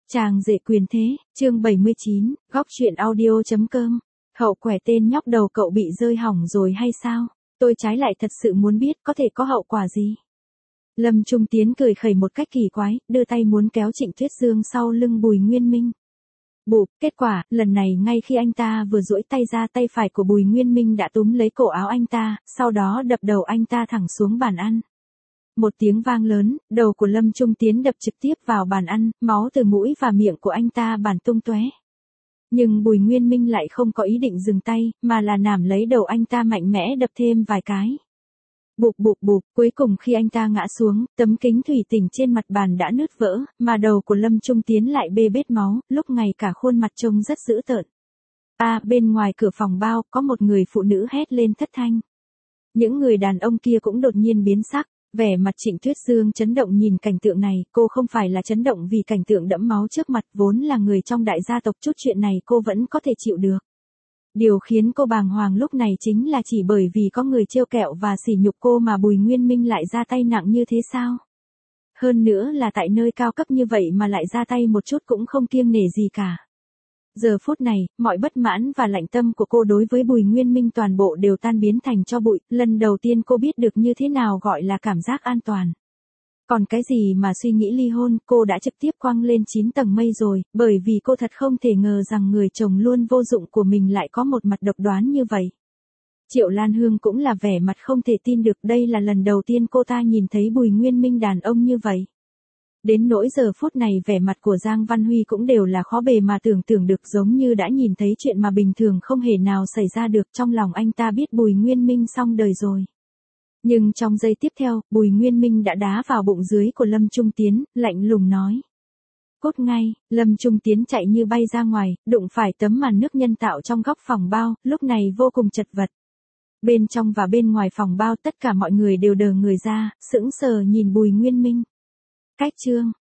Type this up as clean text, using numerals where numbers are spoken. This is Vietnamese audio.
Chàng rể quyền thế, chương 79, góc truyện audio.com. Hậu quẻ tên nhóc đầu cậu bị rơi hỏng rồi hay sao? Tôi trái lại thật sự muốn biết có thể có hậu quả gì. Lâm Trung Tiến cười khẩy một cách kỳ quái, đưa tay muốn kéo Trịnh Tuyết Dương sau lưng Bùi Nguyên Minh. Bụp, kết quả, lần này ngay khi anh ta vừa duỗi tay ra, tay phải của Bùi Nguyên Minh đã túm lấy cổ áo anh ta, sau đó đập đầu anh ta thẳng xuống bàn ăn. Một tiếng vang lớn, đầu của Lâm Trung Tiến đập trực tiếp vào bàn ăn, máu từ mũi và miệng của anh ta bắn tung tóe. Nhưng Bùi Nguyên Minh lại không có ý định dừng tay, mà là nắm lấy đầu anh ta mạnh mẽ đập thêm vài cái. Bụp bụp bụp, cuối cùng khi anh ta ngã xuống, tấm kính thủy tinh trên mặt bàn đã nứt vỡ, mà đầu của Lâm Trung Tiến lại bê bết máu, lúc này cả khuôn mặt trông rất dữ tợn. Bên ngoài cửa phòng bao, có một người phụ nữ hét lên thất thanh. Những người đàn ông kia cũng đột nhiên biến sắc. Vẻ mặt Trịnh Tuyết Dương chấn động nhìn cảnh tượng này, cô không phải là chấn động vì cảnh tượng đẫm máu trước mặt, vốn là người trong đại gia tộc, chút chuyện này cô vẫn có thể chịu được. Điều khiến cô bàng hoàng lúc này chính là chỉ bởi vì có người trêu kẹo và sỉ nhục cô mà Bùi Nguyên Minh lại ra tay nặng như thế sao? Hơn nữa là tại nơi cao cấp như vậy mà lại ra tay một chút cũng không kiêng nể gì cả. Giờ phút này, mọi bất mãn và lạnh tâm của cô đối với Bùi Nguyên Minh toàn bộ đều tan biến thành tro bụi, lần đầu tiên cô biết được như thế nào gọi là cảm giác an toàn. Còn cái gì mà suy nghĩ ly hôn, cô đã trực tiếp quăng lên 9 tầng mây rồi, bởi vì cô thật không thể ngờ rằng người chồng luôn vô dụng của mình lại có một mặt độc đoán như vậy. Triệu Lan Hương cũng là vẻ mặt không thể tin được, đây là lần đầu tiên cô ta nhìn thấy Bùi Nguyên Minh đàn ông như vậy. Đến nỗi giờ phút này vẻ mặt của Giang Văn Huy cũng đều là khó bề mà tưởng tượng được, giống như đã nhìn thấy chuyện mà bình thường không hề nào xảy ra được. Trong lòng anh ta biết Bùi Nguyên Minh xong đời rồi. Nhưng trong giây tiếp theo, Bùi Nguyên Minh đã đá vào bụng dưới của Lâm Trung Tiến, lạnh lùng nói. Cút ngay, Lâm Trung Tiến chạy như bay ra ngoài, đụng phải tấm màn nước nhân tạo trong góc phòng bao, lúc này vô cùng chật vật. Bên trong và bên ngoài phòng bao tất cả mọi người đều đờ người ra, sững sờ nhìn Bùi Nguyên Minh. Cách chương